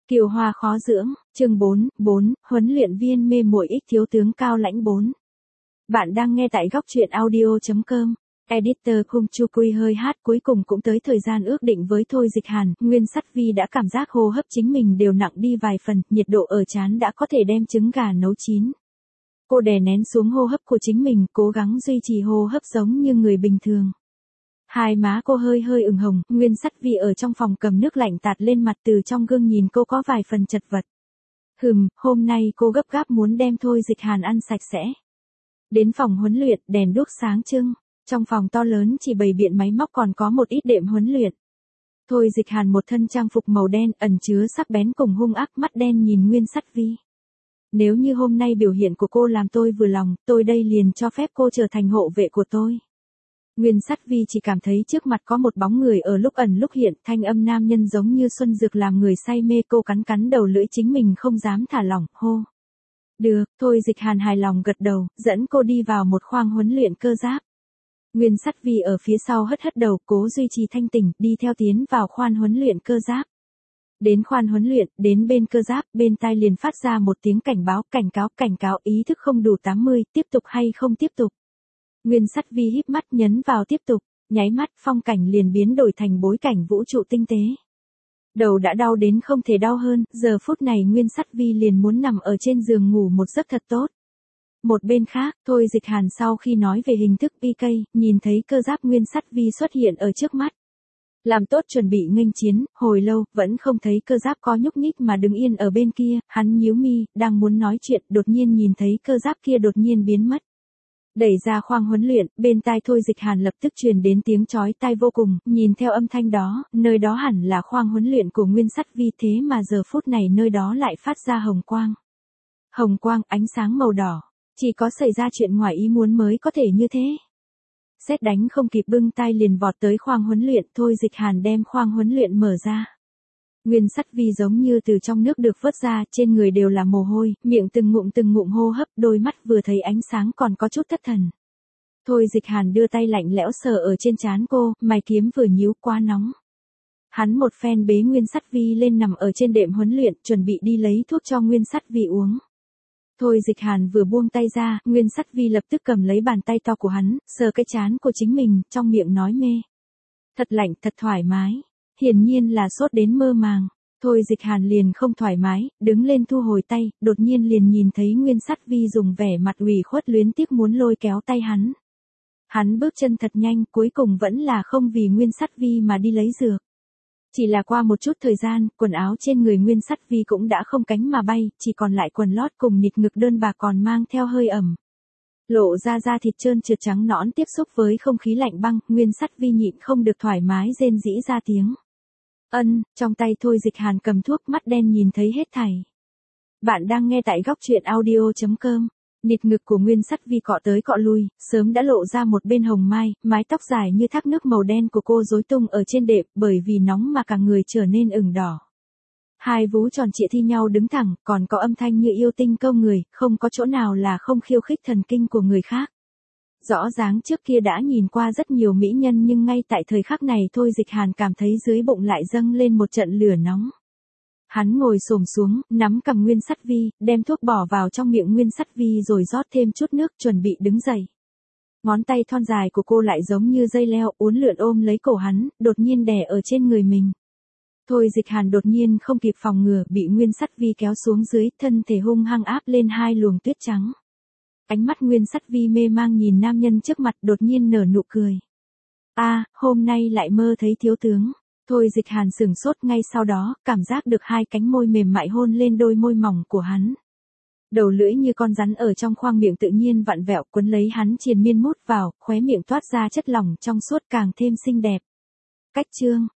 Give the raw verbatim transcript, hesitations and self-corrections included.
Kiều hoa khó dưỡng, chương bốn, bốn, huấn luyện viên mê muội ích thiếu tướng Cao Lãnh bốn. Bạn đang nghe tại góc truyện audio chấm com. Editor Khung Chu Quy hơi hát cuối cùng cũng tới thời gian ước định với Thôi Dịch Hàn, Nguyên Sắt Vi đã cảm giác hô hấp chính mình đều nặng đi vài phần, nhiệt độ ở trán đã có thể đem trứng gà nấu chín. Cô đè nén xuống hô hấp của chính mình, cố gắng duy trì hô hấp giống như người bình thường. Hai má cô hơi hơi ửng hồng, Nguyên Sắt Vi ở trong phòng cầm nước lạnh tạt lên mặt, từ trong gương nhìn cô có vài phần chật vật. Hừm, hôm nay cô gấp gáp muốn đem Thôi Dịch Hàn ăn sạch sẽ. Đến phòng huấn luyện, đèn đuốc sáng trưng, trong phòng to lớn chỉ bày biện máy móc còn có một ít đệm huấn luyện. Thôi Dịch Hàn một thân trang phục màu đen ẩn chứa sắc bén cùng hung ác, mắt đen nhìn Nguyên Sắt Vi. Nếu như hôm nay biểu hiện của cô làm tôi vừa lòng, tôi đây liền cho phép cô trở thành hộ vệ của tôi. Nguyên Sắt Vi chỉ cảm thấy trước mặt có một bóng người ở lúc ẩn lúc hiện, thanh âm nam nhân giống như xuân dược làm người say mê, cô cắn cắn đầu lưỡi chính mình không dám thả lỏng, hô. Được, Thôi Dịch Hàn hài lòng gật đầu, dẫn cô đi vào một khoang huấn luyện cơ giáp. Nguyên Sắt Vi ở phía sau hất hất đầu, cố duy trì thanh tỉnh, đi theo tiến vào khoang huấn luyện cơ giáp. Đến khoang huấn luyện, đến bên cơ giáp, bên tai liền phát ra một tiếng cảnh báo, cảnh cáo, cảnh cáo, ý thức không đủ tám mươi, tiếp tục hay không tiếp tục. Nguyên Sắt Vi híp mắt nhấn vào tiếp tục, nháy mắt phong cảnh liền biến đổi thành bối cảnh vũ trụ tinh tế. Đầu đã đau đến không thể đau hơn, giờ phút này Nguyên Sắt Vi liền muốn nằm ở trên giường ngủ một giấc thật tốt. Một bên khác, Thôi Dịch Hàn sau khi nói về hình thức pê ca, nhìn thấy cơ giáp Nguyên Sắt Vi xuất hiện ở trước mắt. Làm tốt chuẩn bị nghênh chiến, hồi lâu, vẫn không thấy cơ giáp có nhúc nhích mà đứng yên ở bên kia, hắn nhíu mi, đang muốn nói chuyện, đột nhiên nhìn thấy cơ giáp kia đột nhiên biến mất. Đẩy ra khoang huấn luyện, bên tai Thôi Dịch Hàn lập tức truyền đến tiếng chói tai vô cùng, nhìn theo âm thanh đó, nơi đó hẳn là khoang huấn luyện của Nguyên Sắt Vi, thế mà giờ phút này nơi đó lại phát ra hồng quang. Hồng quang, ánh sáng màu đỏ, chỉ có xảy ra chuyện ngoài ý muốn mới có thể như thế. Sét đánh không kịp bưng tay liền vọt tới khoang huấn luyện, Thôi Dịch Hàn đem khoang huấn luyện mở ra. Nguyên Sắt Vi giống như từ trong nước được vớt ra, trên người đều là mồ hôi, miệng từng ngụm từng ngụm hô hấp, đôi mắt vừa thấy ánh sáng còn có chút thất thần. Thôi Dịch Hàn đưa tay lạnh lẽo sờ ở trên trán cô, mày kiếm vừa nhíu, quá nóng. Hắn một phen bế Nguyên Sắt Vi lên nằm ở trên đệm huấn luyện, chuẩn bị đi lấy thuốc cho Nguyên Sắt Vi uống. Thôi Dịch Hàn vừa buông tay ra, Nguyên Sắt Vi lập tức cầm lấy bàn tay to của hắn, sờ cái trán của chính mình, trong miệng nói mê. Thật lạnh, thật thoải mái. Hiển nhiên là sốt đến mơ màng. Thôi Dịch Hàn liền không thoải mái, đứng lên thu hồi tay, đột nhiên liền nhìn thấy Nguyên Sắt Vi dùng vẻ mặt ủy khuất luyến tiếc muốn lôi kéo tay hắn. Hắn bước chân thật nhanh, cuối cùng vẫn là không vì Nguyên Sắt Vi mà đi lấy dược. Chỉ là qua một chút thời gian, quần áo trên người Nguyên Sắt Vi cũng đã không cánh mà bay, chỉ còn lại quần lót cùng nịt ngực đơn bạc còn mang theo hơi ẩm. Lộ ra da thịt trơn trượt trắng nõn tiếp xúc với không khí lạnh băng, Nguyên Sắt Vi nhịn không được thoải mái rên rỉ ra tiếng. Ân, trong tay Thôi Dịch Hàn cầm thuốc, mắt đen nhìn thấy hết thảy. Bạn đang nghe tại góc truyện audio chấm com. Nịt ngực của Nguyên Sắt Vi cọ tới cọ lui, sớm đã lộ ra một bên hồng mai, mái tóc dài như thác nước màu đen của cô rối tung ở trên đệm, bởi vì nóng mà cả người trở nên ửng đỏ. Hai vú tròn trịa thi nhau đứng thẳng, còn có âm thanh như yêu tinh câu người, không có chỗ nào là không khiêu khích thần kinh của người khác. Rõ ràng trước kia đã nhìn qua rất nhiều mỹ nhân nhưng ngay tại thời khắc này Thôi Dịch Hàn cảm thấy dưới bụng lại dâng lên một trận lửa nóng. Hắn ngồi xổm xuống, nắm cầm Nguyên Sắt Vi, đem thuốc bỏ vào trong miệng Nguyên Sắt Vi rồi rót thêm chút nước, chuẩn bị đứng dậy. Ngón tay thon dài của cô lại giống như dây leo, uốn lượn ôm lấy cổ hắn, đột nhiên đè ở trên người mình. Thôi Dịch Hàn đột nhiên không kịp phòng ngừa, bị Nguyên Sắt Vi kéo xuống dưới, thân thể hung hăng áp lên hai luồng tuyết trắng. Ánh mắt Nguyên Sắt Vi mê mang nhìn nam nhân trước mặt, đột nhiên nở nụ cười. A, à, hôm nay lại mơ thấy thiếu tướng. Thôi Dịch Hàn sửng sốt, ngay sau đó, cảm giác được hai cánh môi mềm mại hôn lên đôi môi mỏng của hắn. Đầu lưỡi như con rắn ở trong khoang miệng tự nhiên vặn vẹo quấn lấy hắn triền miên mút vào, khóe miệng toát ra chất lỏng trong suốt càng thêm xinh đẹp. Cách chương,